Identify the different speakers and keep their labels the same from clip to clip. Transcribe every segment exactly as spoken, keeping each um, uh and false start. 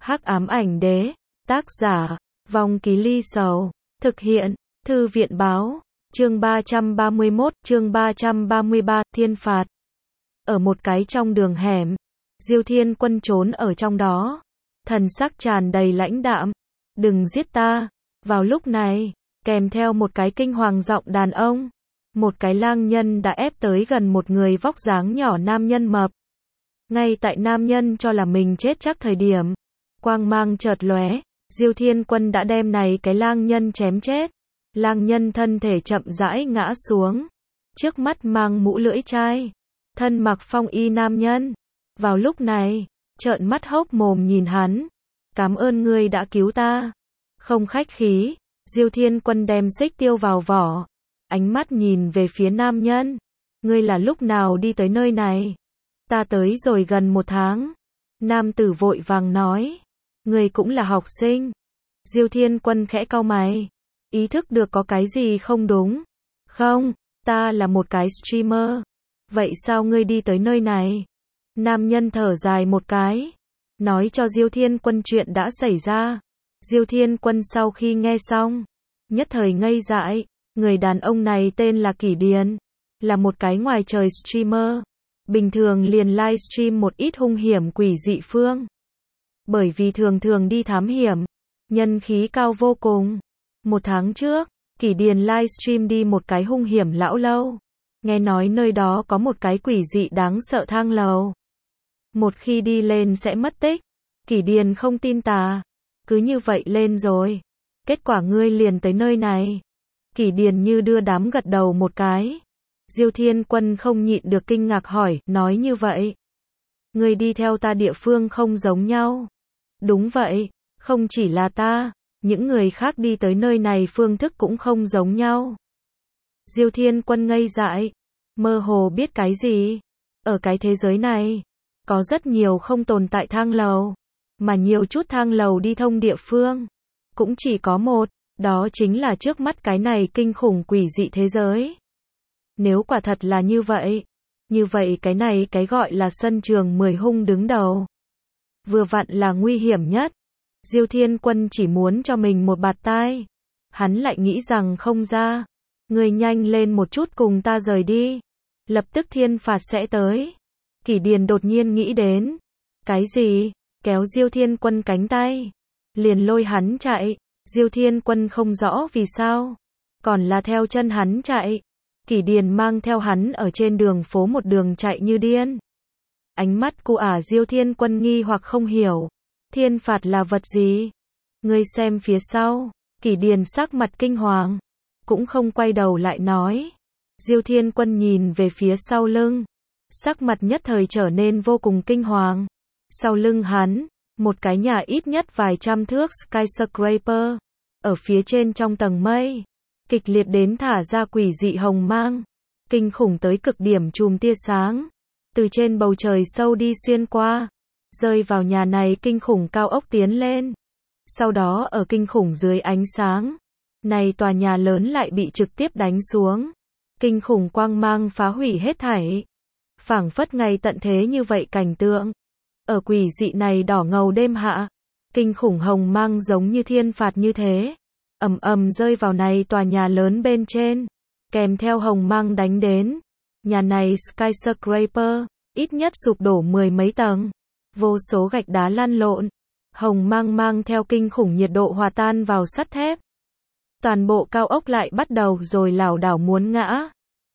Speaker 1: Hắc ám ảnh đế, tác giả, Vong Ký Ly Sầu, thực hiện, Thư viện báo, chương ba trăm ba mươi mốt, chương ba trăm ba mươi ba, thiên phạt. Ở một cái trong đường hẻm, Diêu Thiên Quân trốn ở trong đó, thần sắc tràn đầy lãnh đạm, đừng giết ta. Vào lúc này, kèm theo một cái kinh hoàng giọng đàn ông, một cái lang nhân đã ép tới gần một người vóc dáng nhỏ nam nhân mập. Ngay tại nam nhân cho là mình chết chắc thời điểm, quang mang chợt lóe, Diêu Thiên Quân đã đem này cái lang nhân chém chết. Lang nhân thân thể chậm rãi ngã xuống, trước mắt mang mũ lưỡi chai, thân mặc phong y nam nhân. Vào lúc này, trợn mắt hốc mồm nhìn hắn, cảm ơn ngươi đã cứu ta. Không khách khí, Diêu Thiên Quân đem xích tiêu vào vỏ, ánh mắt nhìn về phía nam nhân. Ngươi là lúc nào đi tới nơi này? Ta tới rồi gần một tháng. Nam tử vội vàng nói. Ngươi cũng là học sinh. Diêu Thiên Quân khẽ cau mày, ý thức được có cái gì không đúng. Không, ta là một cái streamer. Vậy sao ngươi đi tới nơi này? Nam nhân thở dài một cái, nói cho Diêu Thiên Quân chuyện đã xảy ra. Diêu Thiên Quân sau khi nghe xong, nhất thời ngây dại. Người đàn ông này tên là Kỷ Điền, là một cái ngoài trời streamer, bình thường liền livestream một ít hung hiểm quỷ dị phương. Bởi vì thường thường đi thám hiểm, nhân khí cao vô cùng. Một tháng trước, Kỷ Điền livestream đi một cái hung hiểm lão lâu. Nghe nói nơi đó có một cái quỷ dị đáng sợ thang lầu. Một khi đi lên sẽ mất tích. Kỷ Điền không tin tà, cứ như vậy lên rồi. Kết quả ngươi liền tới nơi này. Kỷ Điền như đưa đám gật đầu một cái. Diêu Thiên Quân không nhịn được kinh ngạc hỏi, nói như vậy, ngươi đi theo ta địa phương không giống nhau. Đúng vậy, không chỉ là ta, những người khác đi tới nơi này phương thức cũng không giống nhau. Diêu Thiên Quân ngây dại, mơ hồ biết cái gì. Ở cái thế giới này, có rất nhiều không tồn tại thang lầu, mà nhiều chút thang lầu đi thông địa phương, cũng chỉ có một, đó chính là trước mắt cái này kinh khủng quỷ dị thế giới. Nếu quả thật là như vậy, như vậy cái này cái gọi là sân trường mười hung đứng đầu, vừa vặn là nguy hiểm nhất. Diêu Thiên Quân chỉ muốn cho mình một bạt tai, hắn lại nghĩ rằng không ra. Ngươi nhanh lên một chút cùng ta rời đi, lập tức thiên phạt sẽ tới. Kỷ Điền đột nhiên nghĩ đến, cái gì, kéo Diêu Thiên Quân cánh tay, liền lôi hắn chạy. Diêu Thiên Quân không rõ vì sao, còn là theo chân hắn chạy. Kỷ Điền mang theo hắn ở trên đường phố một đường chạy như điên. Ánh mắt của ả Diêu Thiên Quân nghi hoặc không hiểu, thiên phạt là vật gì? Ngươi xem phía sau. Kỷ Điền sắc mặt kinh hoàng, cũng không quay đầu lại nói. Diêu Thiên Quân nhìn về phía sau lưng, sắc mặt nhất thời trở nên vô cùng kinh hoàng. Sau lưng hắn, một cái nhà ít nhất vài trăm thước skyscraper, ở phía trên trong tầng mây, kịch liệt đến thả ra quỷ dị hồng mang, kinh khủng tới cực điểm chùm tia sáng, từ trên bầu trời sâu đi xuyên qua, rơi vào nhà này kinh khủng cao ốc tiến lên. Sau đó ở kinh khủng dưới ánh sáng, này tòa nhà lớn lại bị trực tiếp đánh xuống. Kinh khủng quang mang phá hủy hết thảy, phảng phất ngày tận thế như vậy cảnh tượng. Ở quỷ dị này đỏ ngầu đêm hạ, kinh khủng hồng mang giống như thiên phạt như thế, ầm ầm rơi vào này tòa nhà lớn bên trên, kèm theo hồng mang đánh đến. Nhà này skyscraper, ít nhất sụp đổ mười mấy tầng, vô số gạch đá lăn lộn, hồng mang mang theo kinh khủng nhiệt độ hòa tan vào sắt thép. Toàn bộ cao ốc lại bắt đầu rồi lảo đảo muốn ngã.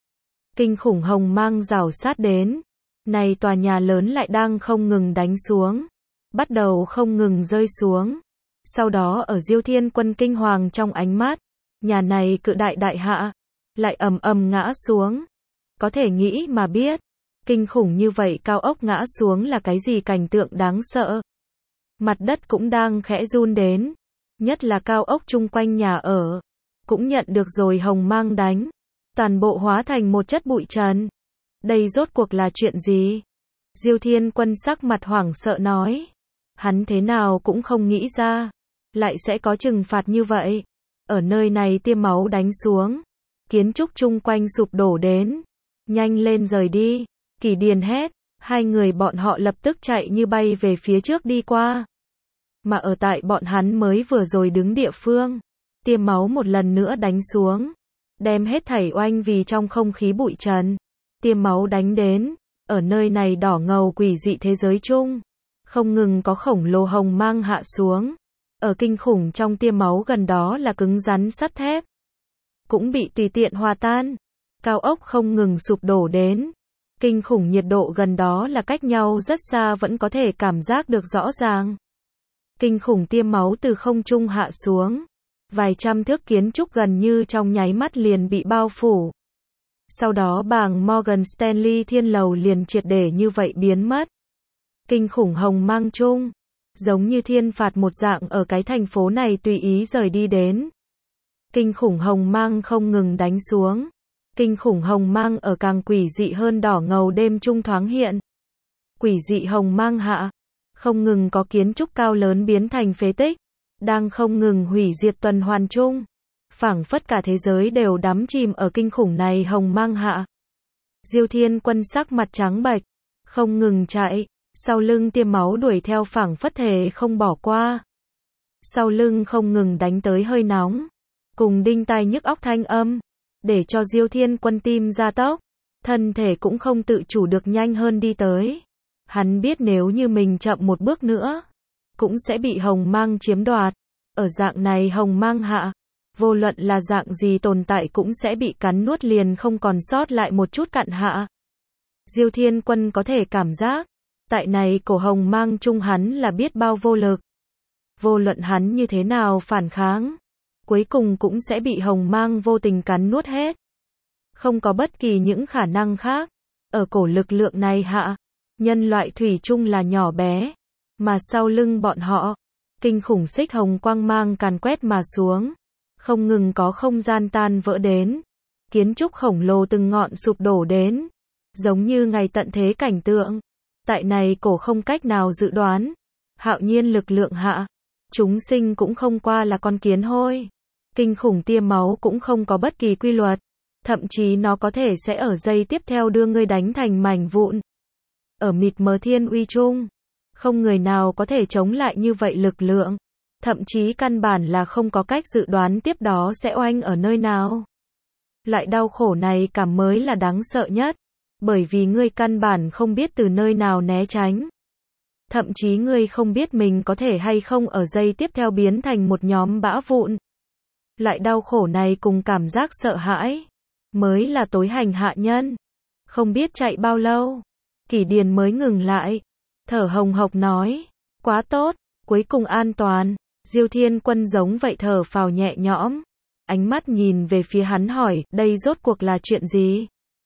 Speaker 1: Kinh khủng hồng mang rào sát đến, này tòa nhà lớn lại đang không ngừng đánh xuống, bắt đầu không ngừng rơi xuống. Sau đó ở Diêu Thiên Quân kinh hoàng trong ánh mắt, nhà này cự đại đại hạ, lại ầm ầm ngã xuống. Có thể nghĩ mà biết, kinh khủng như vậy cao ốc ngã xuống là cái gì cảnh tượng đáng sợ. Mặt đất cũng đang khẽ run đến, nhất là cao ốc chung quanh nhà ở, cũng nhận được rồi hồng mang đánh, toàn bộ hóa thành một chất bụi trần. Đây rốt cuộc là chuyện gì? Diêu Thiên Quân sắc mặt hoảng sợ nói. Hắn thế nào cũng không nghĩ ra, lại sẽ có trừng phạt như vậy. Ở nơi này tiêm máu đánh xuống, kiến trúc chung quanh sụp đổ đến. Nhanh lên rời đi. Kỷ Điền hét, hai người bọn họ lập tức chạy như bay về phía trước đi qua. Mà ở tại bọn hắn mới vừa rồi đứng địa phương, tia máu một lần nữa đánh xuống, đem hết thảy oanh vì trong không khí bụi trần. Tia máu đánh đến, ở nơi này đỏ ngầu quỷ dị thế giới chung, không ngừng có khổng lồ hồng mang hạ xuống. Ở kinh khủng trong tia máu gần đó là cứng rắn sắt thép, cũng bị tùy tiện hòa tan. Cao ốc không ngừng sụp đổ đến. Kinh khủng nhiệt độ gần đó là cách nhau rất xa vẫn có thể cảm giác được rõ ràng. Kinh khủng tia máu từ không trung hạ xuống. Vài trăm thước kiến trúc gần như trong nháy mắt liền bị bao phủ. Sau đó bảng Morgan Stanley thiên lầu liền triệt để như vậy biến mất. Kinh khủng hồng mang chung, giống như thiên phạt một dạng ở cái thành phố này tùy ý rời đi đến. Kinh khủng hồng mang không ngừng đánh xuống. Kinh khủng hồng mang ở càng quỷ dị hơn đỏ ngầu đêm trung thoáng hiện. Quỷ dị hồng mang hạ, không ngừng có kiến trúc cao lớn biến thành phế tích, đang không ngừng hủy diệt tuần hoàn chung. Phảng phất cả thế giới đều đắm chìm ở kinh khủng này hồng mang hạ. Diêu Thiên Quân sắc mặt trắng bệch, không ngừng chạy, sau lưng tiêm máu đuổi theo phảng phất thể không bỏ qua. Sau lưng không ngừng đánh tới hơi nóng, cùng đinh tai nhức óc thanh âm, để cho Diêu Thiên Quân tim gia tốc, thân thể cũng không tự chủ được nhanh hơn đi tới. Hắn biết nếu như mình chậm một bước nữa, cũng sẽ bị hồng mang chiếm đoạt. Ở dạng này hồng mang hạ, vô luận là dạng gì tồn tại cũng sẽ bị cắn nuốt liền không còn sót lại một chút cặn hạ. Diêu Thiên Quân có thể cảm giác, tại này cổ hồng mang chung hắn là biết bao vô lực. Vô luận hắn như thế nào phản kháng, cuối cùng cũng sẽ bị hồng mang vô tình cắn nuốt hết. Không có bất kỳ những khả năng khác. Ở cổ lực lượng này hạ, nhân loại thủy chung là nhỏ bé, mà sau lưng bọn họ, kinh khủng xích hồng quang mang càn quét mà xuống, không ngừng có không gian tan vỡ đến, kiến trúc khổng lồ từng ngọn sụp đổ đến, giống như ngày tận thế cảnh tượng. Tại này cổ không cách nào dự đoán, hạo nhiên lực lượng hạ, chúng sinh cũng không qua là con kiến hôi. Kinh khủng tia máu cũng không có bất kỳ quy luật, thậm chí nó có thể sẽ ở giây tiếp theo đưa ngươi đánh thành mảnh vụn. Ở mịt mờ thiên uy chung, không người nào có thể chống lại như vậy lực lượng, thậm chí căn bản là không có cách dự đoán tiếp đó sẽ oanh ở nơi nào. Loại đau khổ này cảm mới là đáng sợ nhất, bởi vì ngươi căn bản không biết từ nơi nào né tránh. Thậm chí ngươi không biết mình có thể hay không ở giây tiếp theo biến thành một nhóm bã vụn. Loại đau khổ này cùng cảm giác sợ hãi, mới là tối hành hạ nhân. Không biết chạy bao lâu, Kỷ Điền mới ngừng lại, thở hồng hộc nói, quá tốt, cuối cùng an toàn. Diêu Thiên Quân giống vậy thở phào nhẹ nhõm, ánh mắt nhìn về phía hắn hỏi, đây rốt cuộc là chuyện gì?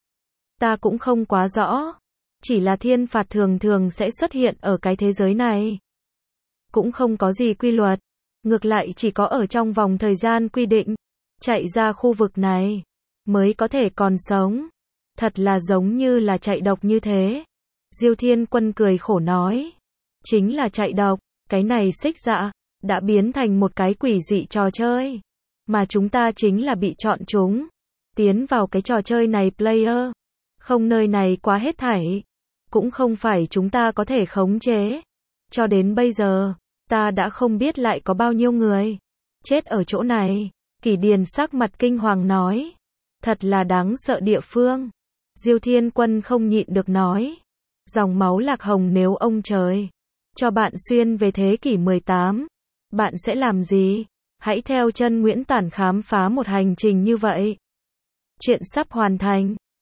Speaker 1: Ta cũng không quá rõ, chỉ là thiên phạt thường thường sẽ xuất hiện ở cái thế giới này. Cũng không có gì quy luật, ngược lại chỉ có ở trong vòng thời gian quy định, chạy ra khu vực này, mới có thể còn sống. Thật là giống như là chạy độc như thế. Diêu Thiên Quân cười khổ nói, chính là chạy độc, cái này xích dạ, đã biến thành một cái quỷ dị trò chơi. Mà chúng ta chính là bị chọn chúng, tiến vào cái trò chơi này player. Không nơi này quá hết thảy, cũng không phải chúng ta có thể khống chế. Cho đến bây giờ, ta đã không biết lại có bao nhiêu người chết ở chỗ này. Kỷ Điền sắc mặt kinh hoàng nói, thật là đáng sợ địa phương. Diêu Thiên Quân không nhịn được nói, dòng máu lạc hồng nếu ông trời cho bạn xuyên về thế kỷ mười tám, bạn sẽ làm gì? Hãy theo chân Nguyễn Tản khám phá một hành trình như vậy. Chuyện sắp hoàn thành.